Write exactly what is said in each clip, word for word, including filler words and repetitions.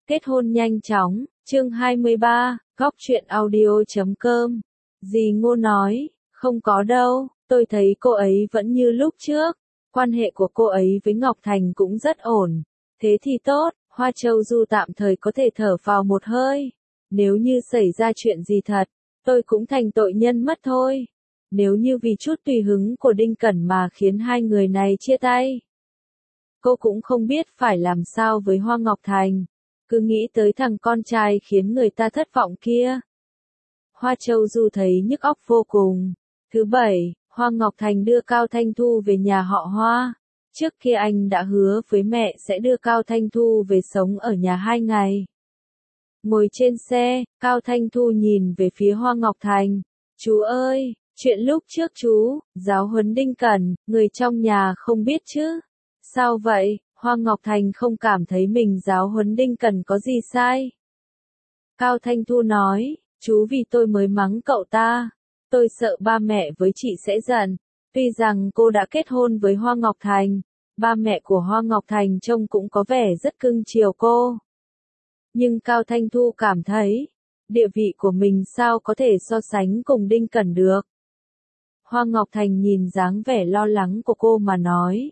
Kết hôn nhanh chóng, chương hai mươi ba, góc truyện audio chấm com. Dì Ngô nói, không có đâu, tôi thấy cô ấy vẫn như lúc trước, quan hệ của cô ấy với Ngọc Thành cũng rất ổn. Thế thì tốt, Hoa Châu Du tạm thời có thể thở vào một hơi. Nếu như xảy ra chuyện gì thật, tôi cũng thành tội nhân mất thôi. Nếu như vì chút tùy hứng của Đinh Cẩn mà khiến hai người này chia tay, cô cũng không biết phải làm sao với Hoa Ngọc Thành. Cứ nghĩ tới thằng con trai khiến người ta thất vọng kia, Hoa Châu Du thấy nhức óc vô cùng. Thứ bảy, Hoa Ngọc Thành đưa Cao Thanh Thu về nhà họ Hoa. Trước kia anh đã hứa với mẹ sẽ đưa Cao Thanh Thu về sống ở nhà hai ngày. Ngồi trên xe, Cao Thanh Thu nhìn về phía Hoa Ngọc Thành. Chú ơi, chuyện lúc trước chú, giáo huấn Đinh Cẩn, người trong nhà không biết chứ? Sao vậy? Hoa Ngọc Thành không cảm thấy mình giáo huấn Đinh Cẩn có gì sai. Cao Thanh Thu nói, chú vì tôi mới mắng cậu ta. Tôi sợ ba mẹ với chị sẽ giận. Tuy rằng cô đã kết hôn với Hoa Ngọc Thành, ba mẹ của Hoa Ngọc Thành trông cũng có vẻ rất cưng chiều cô. Nhưng Cao Thanh Thu cảm thấy, địa vị của mình sao có thể so sánh cùng Đinh Cẩn được. Hoa Ngọc Thành nhìn dáng vẻ lo lắng của cô mà nói.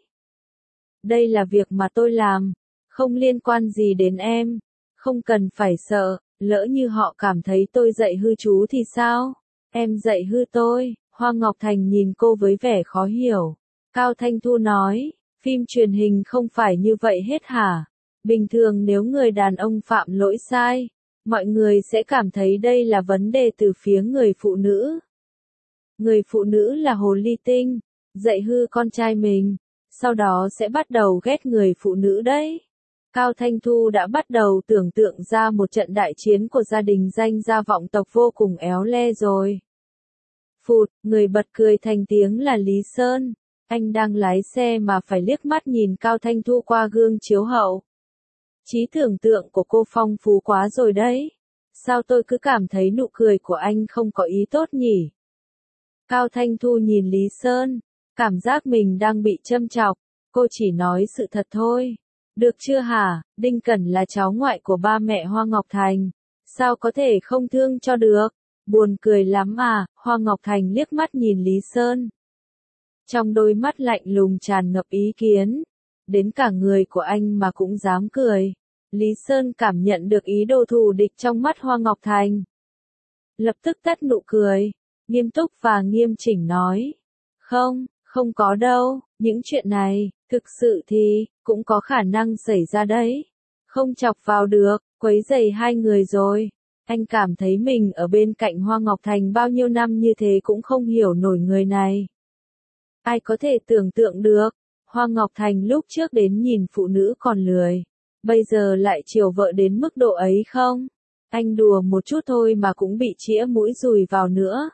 Đây là việc mà tôi làm, không liên quan gì đến em, không cần phải sợ, lỡ như họ cảm thấy tôi dạy hư chú thì sao? Em dạy hư tôi, Hoa Ngọc Thành nhìn cô với vẻ khó hiểu. Cao Thanh Thu nói, phim truyền hình không phải như vậy hết hả? Bình thường nếu người đàn ông phạm lỗi sai, mọi người sẽ cảm thấy đây là vấn đề từ phía người phụ nữ. Người phụ nữ là hồ ly tinh, dạy hư con trai mình, sau đó sẽ bắt đầu ghét người phụ nữ đấy. Cao Thanh Thu đã bắt đầu tưởng tượng ra một trận đại chiến của gia đình danh gia vọng tộc vô cùng éo le rồi. Phụt, người bật cười thành tiếng là Lý Sơn. Anh đang lái xe mà phải liếc mắt nhìn Cao Thanh Thu qua gương chiếu hậu. Trí tưởng tượng của cô phong phú quá rồi đấy. Sao tôi cứ cảm thấy nụ cười của anh không có ý tốt nhỉ? Cao Thanh Thu nhìn Lý Sơn, cảm giác mình đang bị châm chọc. Cô chỉ nói sự thật thôi. Được chưa hả? Đinh Cẩn là cháu ngoại của ba mẹ Hoa Ngọc Thành. Sao có thể không thương cho được? Buồn cười lắm à? Hoa Ngọc Thành liếc mắt nhìn Lý Sơn. Trong đôi mắt lạnh lùng tràn ngập ý kiến. Đến cả người của anh mà cũng dám cười. Lý Sơn cảm nhận được ý đồ thù địch trong mắt Hoa Ngọc Thành. Lập tức tắt nụ cười, nghiêm túc và nghiêm chỉnh nói. Không, không có đâu, những chuyện này, thực sự thì, cũng có khả năng xảy ra đấy. Không chọc vào được, quấy rầy hai người rồi. Anh cảm thấy mình ở bên cạnh Hoa Ngọc Thành bao nhiêu năm như thế cũng không hiểu nổi người này. Ai có thể tưởng tượng được, Hoa Ngọc Thành lúc trước đến nhìn phụ nữ còn lười, bây giờ lại chiều vợ đến mức độ ấy không? Anh đùa một chút thôi mà cũng bị chĩa mũi dùi vào nữa.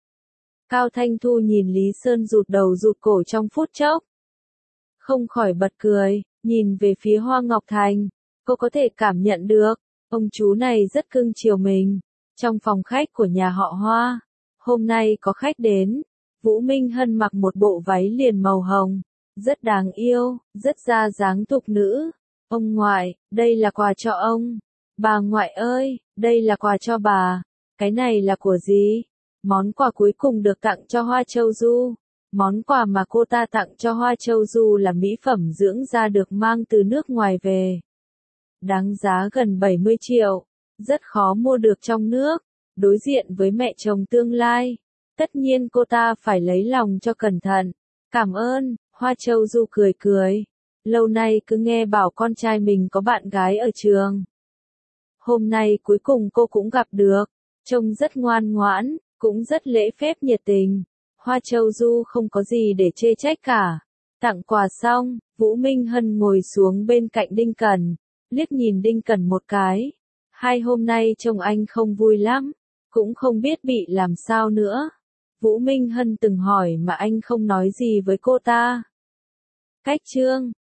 Cao Thanh Thu nhìn Lý Sơn rụt đầu rụt cổ trong phút chốc. Không khỏi bật cười, nhìn về phía Hoa Ngọc Thành, cô có thể cảm nhận được, ông chú này rất cưng chiều mình. Trong phòng khách của nhà họ Hoa, hôm nay có khách đến, Vũ Minh Hân mặc một bộ váy liền màu hồng, rất đáng yêu, rất ra dáng thục nữ. Ông ngoại, đây là quà cho ông. Bà ngoại ơi, đây là quà cho bà. Cái này là của gì? Món quà cuối cùng được tặng cho Hoa Châu Du. Món quà mà cô ta tặng cho Hoa Châu Du là mỹ phẩm dưỡng da được mang từ nước ngoài về. Đáng giá gần bảy mươi triệu. Rất khó mua được trong nước. Đối diện với mẹ chồng tương lai, tất nhiên cô ta phải lấy lòng cho cẩn thận. Cảm ơn, Hoa Châu Du cười cười. Lâu nay cứ nghe bảo con trai mình có bạn gái ở trường. Hôm nay cuối cùng cô cũng gặp được. Trông rất ngoan ngoãn, cũng rất lễ phép nhiệt tình. Hoa Châu Du không có gì để chê trách cả. Tặng quà xong, Vũ Minh Hân ngồi xuống bên cạnh Đinh Cẩn, liếc nhìn Đinh Cẩn một cái. Hai hôm nay trông anh không vui lắm, cũng không biết bị làm sao nữa. Vũ Minh Hân từng hỏi mà anh không nói gì với cô ta. Cách chương